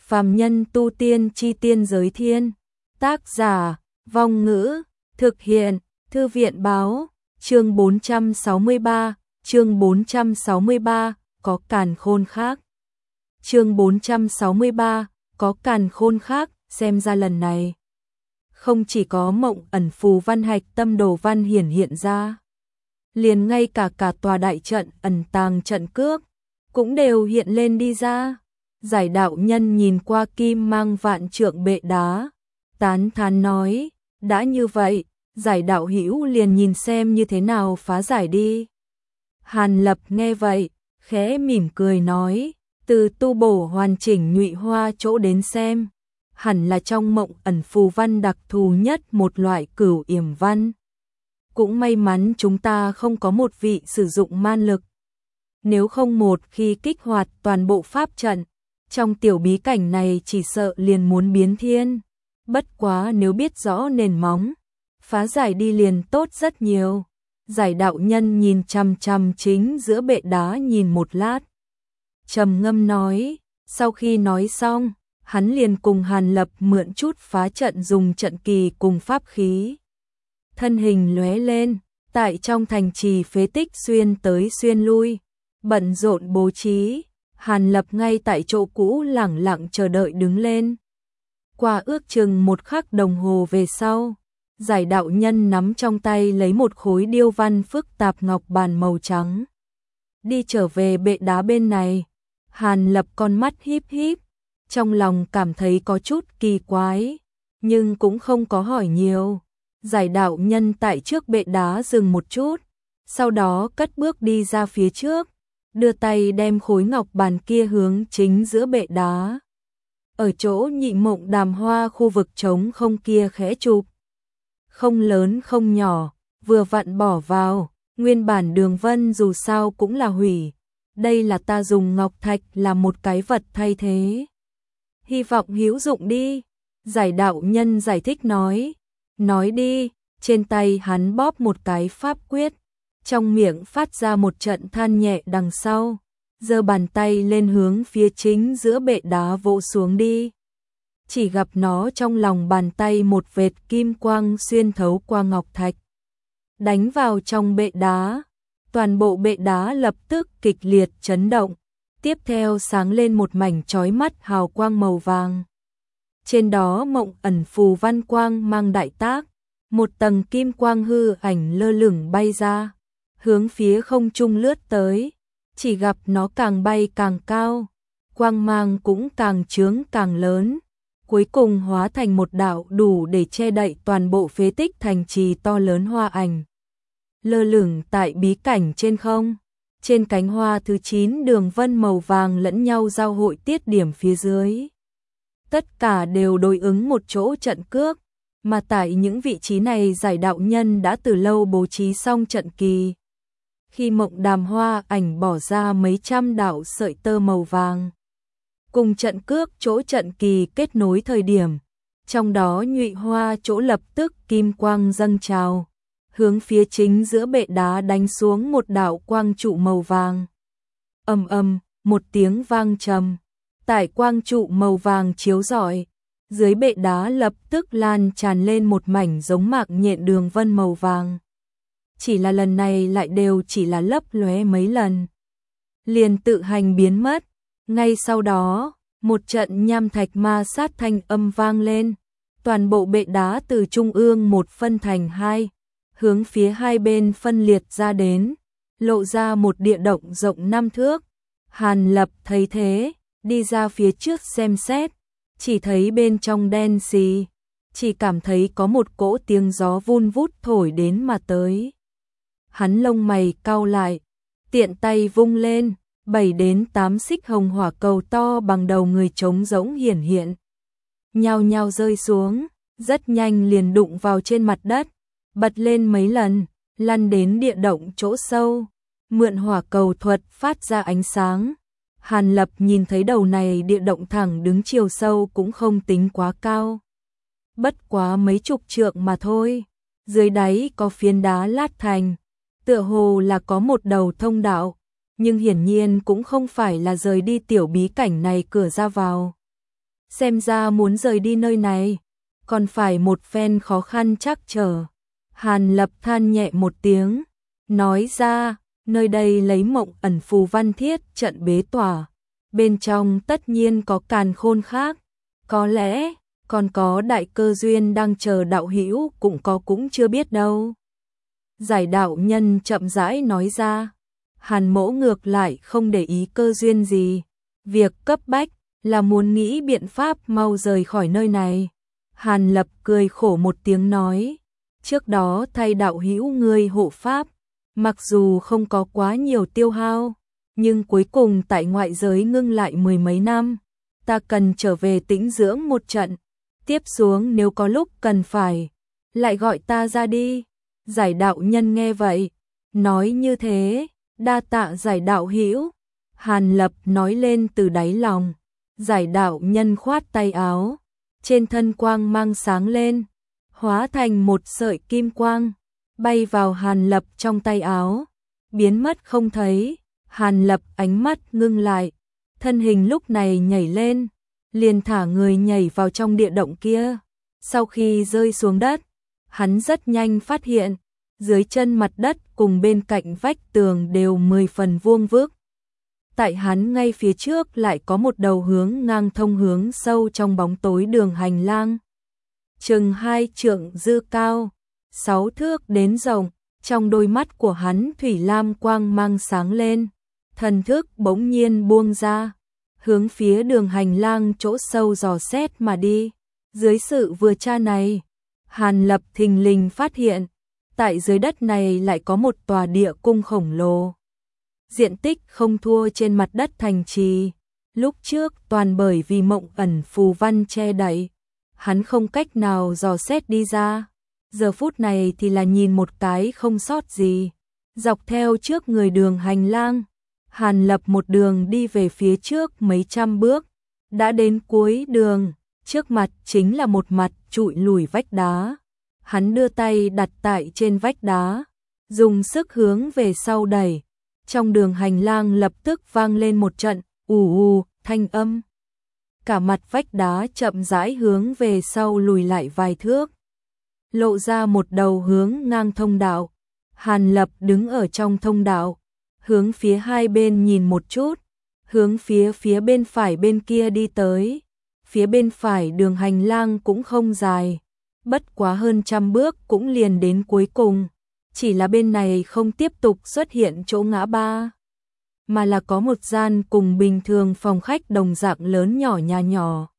Phàm nhân tu tiên chi tiên giới thiên. Tác giả, Vong Ngữ, thực hiện, Thư viện báo, chương 463, chương 463, có càn khôn khác. Chương 463, có càn khôn khác, xem ra lần này. Không chỉ có mộng ẩn phù văn hạch tâm đồ văn hiển hiện ra. Liền ngay cả tòa đại trận ẩn tàng trận cước, cũng đều hiện lên đi ra. Giải đạo nhân nhìn qua kim mang vạn trượng bệ đá, tán thán nói, đã như vậy, giải đạo hữu liền nhìn xem như thế nào phá giải đi. Hàn Lập nghe vậy, khẽ mỉm cười nói, từ tu bổ hoàn chỉnh nhụy hoa chỗ đến xem, hẳn là trong mộng ẩn phù văn đặc thù nhất một loại cửu yểm văn. Cũng may mắn chúng ta không có một vị sử dụng man lực. Nếu không một khi kích hoạt toàn bộ pháp trận, trong tiểu bí cảnh này chỉ sợ liền muốn biến thiên. Bất quá nếu biết rõ nền móng, phá giải đi liền tốt rất nhiều. Giải đạo nhân nhìn chằm chằm chính giữa bệ đá nhìn một lát. Trầm ngâm nói, sau khi nói xong, hắn liền cùng Hàn Lập mượn chút phá trận dùng trận kỳ cùng pháp khí. Thân hình lóe lên, tại trong thành trì phế tích xuyên tới xuyên lui, bận rộn bố trí. Hàn Lập ngay tại chỗ cũ lẳng lặng chờ đợi đứng lên. Qua ước chừng một khắc đồng hồ về sau, giải đạo nhân nắm trong tay lấy một khối điêu văn phức tạp ngọc bàn màu trắng. Đi trở về bệ đá bên này, Hàn Lập con mắt híp híp, trong lòng cảm thấy có chút kỳ quái, nhưng cũng không có hỏi nhiều. Giải đạo nhân tại trước bệ đá dừng một chút, sau đó cất bước đi ra phía trước, đưa tay đem khối ngọc bàn kia hướng chính giữa bệ đá. Ở chỗ nhị mộng đàm hoa khu vực trống không kia khẽ chụp. Không lớn không nhỏ, vừa vặn bỏ vào, nguyên bản đường vân dù sao cũng là hủy. Đây là ta dùng ngọc thạch làm một cái vật thay thế. Hy vọng hữu dụng đi. Giải đạo nhân giải thích nói. Nói đi, trên tay hắn bóp một cái pháp quyết. Trong miệng phát ra một trận than nhẹ đằng sau, giơ bàn tay lên hướng phía chính giữa bệ đá vỗ xuống đi. Chỉ gặp nó trong lòng bàn tay một vệt kim quang xuyên thấu qua ngọc thạch, đánh vào trong bệ đá. Toàn bộ bệ đá lập tức kịch liệt chấn động, tiếp theo sáng lên một mảnh chói mắt hào quang màu vàng. Trên đó mộng ẩn phù văn quang mang đại tác, một tầng kim quang hư ảnh lơ lửng bay ra, hướng phía không trung lướt tới. Chỉ gặp nó càng bay càng cao, quang mang cũng càng chướng càng lớn, cuối cùng hóa thành một đạo đủ để che đậy toàn bộ phế tích thành trì to lớn hoa ảnh. Lơ lửng tại bí cảnh trên không, trên cánh hoa thứ 9 đường vân màu vàng lẫn nhau giao hội tiết điểm phía dưới. Tất cả đều đối ứng một chỗ trận cước, mà tại những vị trí này giải đạo nhân đã từ lâu bố trí xong trận kỳ. Khi mộng đàm hoa ảnh bỏ ra mấy trăm đạo sợi tơ màu vàng, cùng trận cước chỗ trận kỳ kết nối thời điểm, trong đó nhụy hoa chỗ lập tức kim quang dâng trào, hướng phía chính giữa bệ đá đánh xuống một đạo quang trụ màu vàng. Ầm ầm, một tiếng vang trầm, tại quang trụ màu vàng chiếu rọi, dưới bệ đá lập tức lan tràn lên một mảnh giống mạc nhện đường vân màu vàng. Chỉ là lần này lại đều chỉ là lấp lóe mấy lần, liền tự hành biến mất. Ngay sau đó, một trận nham thạch ma sát thanh âm vang lên, toàn bộ bệ đá từ trung ương một phân thành hai, hướng phía hai bên phân liệt ra đến, lộ ra một địa động rộng 5 thước. Hàn Lập thấy thế, đi ra phía trước xem xét, chỉ thấy bên trong đen xì, chỉ cảm thấy có một cỗ tiếng gió vun vút thổi đến mà tới. Hắn lông mày cau lại, tiện tay vung lên, 7 đến 8 xích hồng hỏa cầu to bằng đầu người trống rỗng hiển hiện. Nhao nhao rơi xuống, rất nhanh liền đụng vào trên mặt đất, bật lên mấy lần, lăn đến địa động chỗ sâu, mượn hỏa cầu thuật phát ra ánh sáng. Hàn Lập nhìn thấy đầu này địa động thẳng đứng chiều sâu cũng không tính quá cao, bất quá mấy chục trượng mà thôi, dưới đáy có phiến đá lát thành, tựa hồ là có một đầu thông đạo, nhưng hiển nhiên cũng không phải là rời đi tiểu bí cảnh này cửa ra vào. xem ra muốn rời đi nơi này, còn phải một phen khó khăn trắc trở. Hàn Lập than nhẹ một tiếng, nói ra, nơi đây lấy Mộng Ẩn Phù Văn thiết trận bế tỏa, bên trong tất nhiên có càn khôn khác, có lẽ còn có đại cơ duyên đang chờ đạo hữu cũng chưa biết đâu. Giải đạo nhân chậm rãi nói ra, Hàn Mỗ ngược lại không để ý cơ duyên gì, việc cấp bách là muốn nghĩ biện pháp mau rời khỏi nơi này. Hàn Lập cười khổ một tiếng nói, trước đó thay đạo hữu ngươi hộ pháp, mặc dù không có quá nhiều tiêu hao, nhưng cuối cùng tại ngoại giới ngưng lại mười mấy năm, ta cần trở về tĩnh dưỡng một trận, tiếp xuống nếu có lúc cần phải, lại gọi ta ra đi. Giải đạo nhân nghe vậy, nói như thế, đa tạ giải đạo hữu. Hàn Lập nói lên từ đáy lòng. Giải đạo nhân khoát tay áo, trên thân quang mang sáng lên, hóa thành một sợi kim quang, bay vào Hàn Lập trong tay áo, biến mất không thấy. Hàn Lập ánh mắt ngưng lại, thân hình lúc này nhảy lên, liền thả người nhảy vào trong địa động kia. Sau khi rơi xuống đất, hắn rất nhanh phát hiện, dưới chân mặt đất cùng bên cạnh vách tường đều 10 phần vuông vức. Tại hắn ngay phía trước lại có một đầu hướng ngang thông hướng sâu trong bóng tối đường hành lang. Chừng 2 trượng dư cao, 6 thước đến rộng, trong đôi mắt của hắn thủy lam quang mang sáng lên, thần thức bỗng nhiên buông ra, hướng phía đường hành lang chỗ sâu dò xét mà đi. Dưới sự vừa tra này, Hàn Lập thình lình phát hiện, tại dưới đất này lại có một tòa địa cung khổng lồ. Diện tích không thua trên mặt đất thành trì, lúc trước toàn bởi vì Mộng Ẩn Phù Văn che đậy, hắn không cách nào dò xét đi ra. Giờ phút này thì là nhìn một cái không sót gì. Dọc theo trước người đường hành lang, Hàn Lập một đường đi về phía trước mấy trăm bước, đã đến cuối đường, trước mặt chính là một mặt trụi lùi vách đá. Hắn đưa tay đặt tại trên vách đá, dùng sức hướng về sau đẩy. Trong đường hành lang lập tức vang lên một trận ù thanh âm. Cả mặt vách đá chậm rãi hướng về sau lùi lại vài thước, lộ ra một đầu hướng ngang thông đạo. Hàn Lập đứng ở trong thông đạo, hướng phía hai bên nhìn một chút, hướng phía bên phải bên kia đi tới. Phía bên phải đường hành lang cũng không dài, bất quá hơn 100 bước cũng liền đến cuối cùng. Chỉ là bên này không tiếp tục xuất hiện chỗ ngã ba, mà là có một gian cùng bình thường phòng khách đồng dạng lớn nhỏ nhà nhỏ.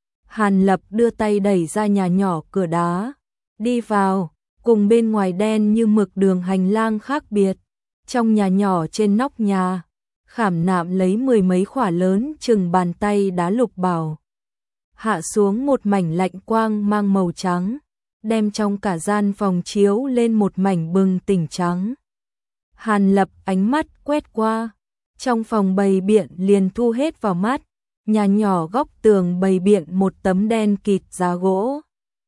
Hàn Lập đưa tay đẩy ra nhà nhỏ cửa đá, đi vào, cùng bên ngoài đen như mực đường hành lang khác biệt. Trong nhà nhỏ trên nóc nhà, khảm nạm lấy 10 mấy khỏa lớn chừng bàn tay đá lục bảo. Hạ xuống một mảnh lạnh quang mang màu trắng, đem trong cả gian phòng chiếu lên một mảnh bừng tỉnh trắng. Hàn Lập ánh mắt quét qua, trong phòng bày biện liền thu hết vào mắt. Nhà nhỏ góc tường bày biện một tấm đen kịt giá gỗ,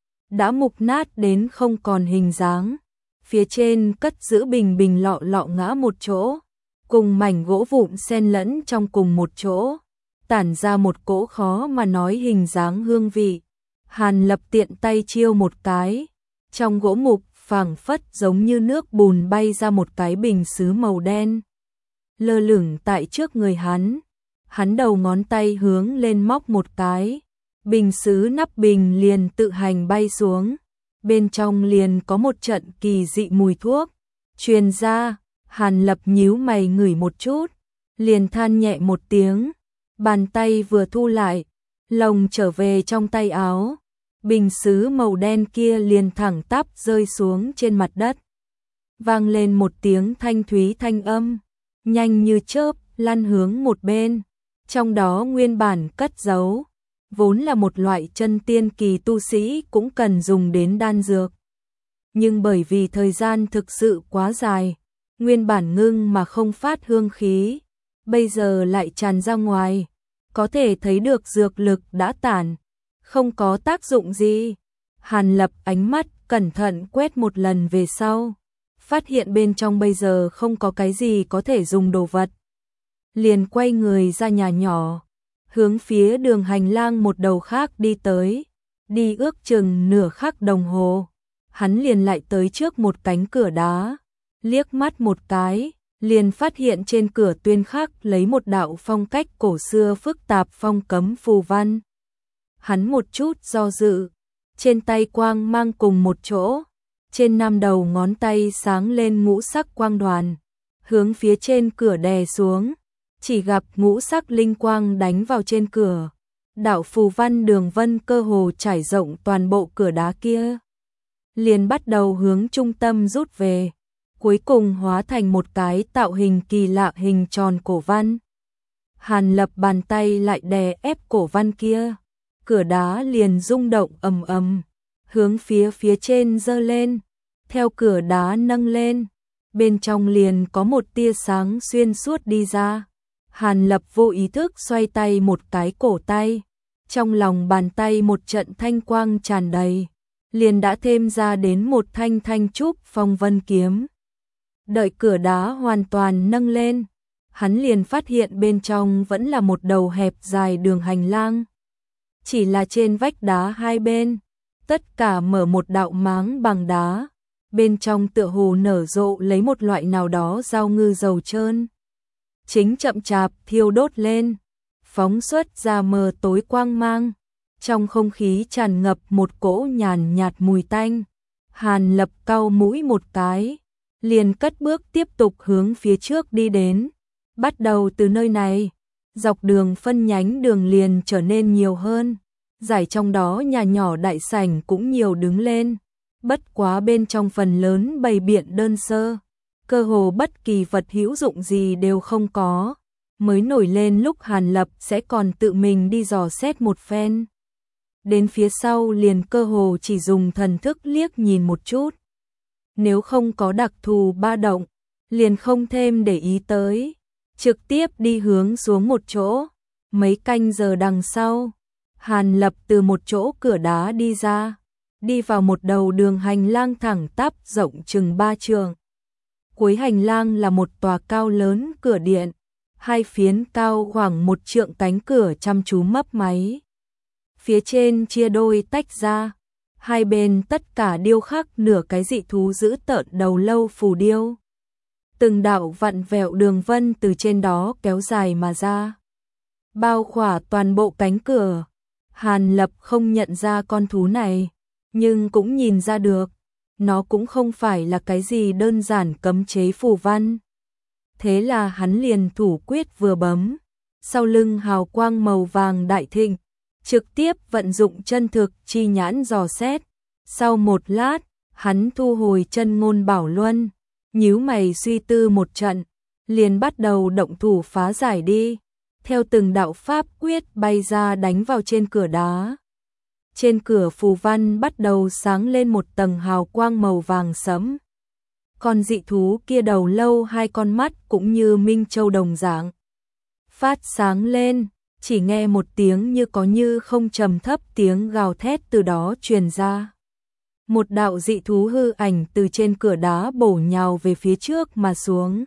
đã mục nát đến không còn hình dáng. Phía trên cất giữ bình lọ lọ ngã một chỗ, cùng mảnh gỗ vụn xen lẫn trong cùng một chỗ, tản ra một cỗ khó mà nói hình dáng hương vị. Hàn Lập tiện tay chiêu một cái, trong gỗ mục phảng phất giống như nước bùn bay ra một cái bình sứ màu đen, lơ lửng tại trước người hắn. Hắn đầu ngón tay hướng lên móc một cái, bình sứ nắp bình liền tự hành bay xuống. Bên trong liền có một trận kỳ dị mùi thuốc truyền ra. Hàn Lập nhíu mày ngửi một chút, liền than nhẹ một tiếng, bàn tay vừa thu lại, lồng trở về trong tay áo. Bình sứ màu đen kia liền thẳng tắp rơi xuống trên mặt đất, vang lên một tiếng thanh thúy thanh âm, nhanh như chớp lăn hướng một bên. Trong đó nguyên bản cất giấu, vốn là một loại chân tiên kỳ tu sĩ cũng cần dùng đến đan dược. Nhưng bởi vì thời gian thực sự quá dài, nguyên bản ngưng mà không phát hương khí, bây giờ lại tràn ra ngoài, có thể thấy được dược lực đã tản, không có tác dụng gì. Hàn Lập ánh mắt cẩn thận quét một lần về sau, phát hiện bên trong bây giờ không có cái gì có thể dùng đồ vật. Liền quay người ra nhà nhỏ, hướng phía đường hành lang một đầu khác đi tới, đi ước chừng nửa khắc đồng hồ. Hắn liền lại tới trước một cánh cửa đá, liếc mắt một cái, liền phát hiện trên cửa tuyên khắc lấy một đạo phong cách cổ xưa phức tạp phong cấm phù văn. Hắn một chút do dự, trên tay quang mang cùng một chỗ, trên 5 đầu ngón tay sáng lên ngũ sắc quang đoàn, hướng phía trên cửa đè xuống, chỉ gặp ngũ sắc linh quang đánh vào trên cửa. Đạo phù văn đường vân cơ hồ trải rộng toàn bộ cửa đá kia, liền bắt đầu hướng trung tâm rút về, cuối cùng hóa thành một cái tạo hình kỳ lạ hình tròn cổ văn. Hàn Lập bàn tay lại đè ép cổ văn kia, cửa đá liền rung động ầm ầm, hướng phía trên giơ lên, theo cửa đá nâng lên, bên trong liền có một tia sáng xuyên suốt đi ra. Hàn Lập vô ý thức xoay tay một cái cổ tay, trong lòng bàn tay một trận thanh quang tràn đầy, liền đã thêm ra đến một thanh thanh trúc phong vân kiếm. Đợi cửa đá hoàn toàn nâng lên, hắn liền phát hiện bên trong vẫn là một đầu hẹp dài đường hành lang. Chỉ là trên vách đá hai bên, tất cả mở một đạo máng bằng đá, bên trong tựa hồ nở rộ lấy một loại nào đó dao ngư dầu trơn. Chính chậm chạp thiêu đốt lên, phóng xuất ra mờ tối quang mang, trong không khí tràn ngập một cỗ nhàn nhạt mùi tanh. Hàn Lập cau mũi một cái, liền cất bước tiếp tục hướng phía trước đi đến. Bắt đầu từ nơi này, dọc đường phân nhánh đường liền trở nên nhiều hơn, giải trong đó nhà nhỏ đại sảnh cũng nhiều đứng lên, bất quá bên trong phần lớn bày biện đơn sơ, cơ hồ bất kỳ vật hữu dụng gì đều không có, mới nổi lên lúc Hàn Lập sẽ còn tự mình đi dò xét một phen. Đến phía sau liền cơ hồ chỉ dùng thần thức liếc nhìn một chút. Nếu không có đặc thù ba động, liền không thêm để ý tới, trực tiếp đi hướng xuống một chỗ. Mấy canh giờ đằng sau, Hàn Lập từ một chỗ cửa đá đi ra, đi vào một đầu đường hành lang thẳng tắp rộng chừng 3 trượng. Cuối hành lang là một tòa cao lớn cửa điện, hai phiến cao khoảng 1 trượng cánh cửa chăm chú mấp máy. Phía trên chia đôi tách ra, hai bên tất cả điêu khắc nửa cái dị thú giữ tợn đầu lâu phù điêu. Từng đạo vặn vẹo đường vân từ trên đó kéo dài mà ra, bao khỏa toàn bộ cánh cửa. Hàn Lập không nhận ra con thú này, nhưng cũng nhìn ra được, nó cũng không phải là cái gì đơn giản cấm chế phù văn. Thế là hắn liền thủ quyết vừa bấm, sau lưng hào quang màu vàng đại thịnh, trực tiếp vận dụng chân thực chi nhãn dò xét. Sau một lát, hắn thu hồi chân ngôn bảo luân, nhíu mày suy tư một trận, liền bắt đầu động thủ phá giải đi. Theo từng đạo pháp quyết bay ra đánh vào trên cửa đá. Trên cửa phù văn bắt đầu sáng lên một tầng hào quang màu vàng sẫm. Con dị thú kia đầu lâu hai con mắt cũng như minh châu đồng dạng, phát sáng lên, chỉ nghe một tiếng như có như không trầm thấp tiếng gào thét từ đó truyền ra. Một đạo dị thú hư ảnh từ trên cửa đá bổ nhào về phía trước mà xuống.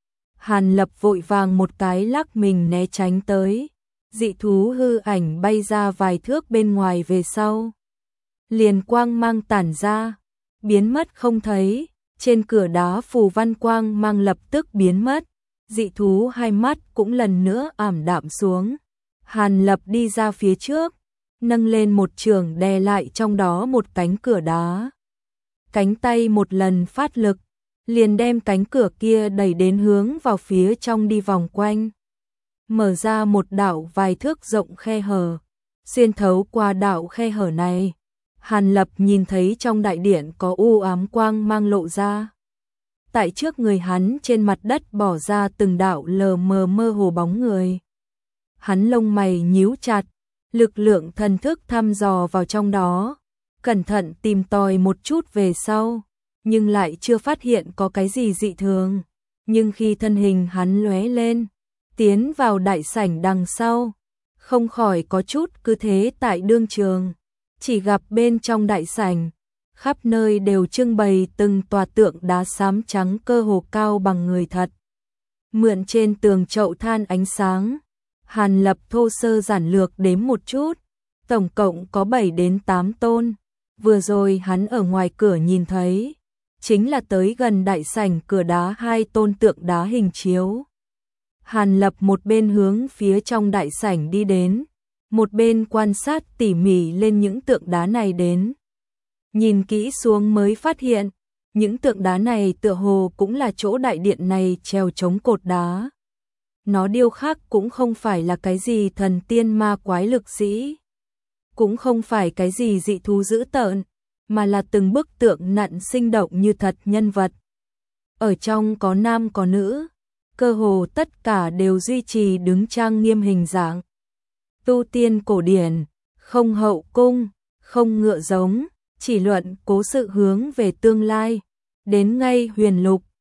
Hàn Lập vội vàng một cái lắc mình né tránh tới, dị thú hư ảnh bay ra vài thước bên ngoài về sau. Liền quang mang tản ra, biến mất không thấy, trên cửa đá phù văn quang mang lập tức biến mất, dị thú hai mắt cũng lần nữa ảm đạm xuống. Hàn Lập đi ra phía trước, nâng lên một chưởng đè lại trong đó một cánh cửa đá. Cánh tay một lần phát lực, liền đem cánh cửa kia đẩy đến hướng vào phía trong đi vòng quanh. Mở ra một đạo vài thước rộng khe hở, xuyên thấu qua đạo khe hở này. Hàn Lập nhìn thấy trong đại điện có u ám quang mang lộ ra. Tại trước người hắn trên mặt đất bỏ ra từng đạo lờ mờ mơ hồ bóng người. Hắn lông mày nhíu chặt, lực lượng thần thức thăm dò vào trong đó, cẩn thận tìm tòi một chút về sau, nhưng lại chưa phát hiện có cái gì dị thường. Nhưng khi thân hình hắn lóe lên, tiến vào đại sảnh đằng sau, không khỏi có chút cứ thế tại đương trường. Chỉ gặp bên trong đại sảnh, khắp nơi đều trưng bày từng tòa tượng đá xám trắng cơ hồ cao bằng người thật. Mượn trên tường chậu than ánh sáng, Hàn Lập thô sơ giản lược đếm một chút, tổng cộng có 7 đến 8 tôn. Vừa rồi hắn ở ngoài cửa nhìn thấy, chính là tới gần đại sảnh cửa đá 2 tôn tượng đá hình chiếu. Hàn Lập một bên hướng phía trong đại sảnh đi đến, một bên quan sát tỉ mỉ lên những tượng đá này đến. Nhìn kỹ xuống mới phát hiện, những tượng đá này tựa hồ cũng là chỗ đại điện này treo chống cột đá. Nó điêu khắc cũng không phải là cái gì thần tiên ma quái lực sĩ, cũng không phải cái gì dị thú dữ tợn, mà là từng bức tượng nặn sinh động như thật nhân vật. Ở trong có nam có nữ, cơ hồ tất cả đều duy trì đứng trang nghiêm hình dạng. Tu tiên cổ điển, không hậu cung, không ngựa giống, chỉ luận cố sự hướng về tương lai, đến ngay huyền lục,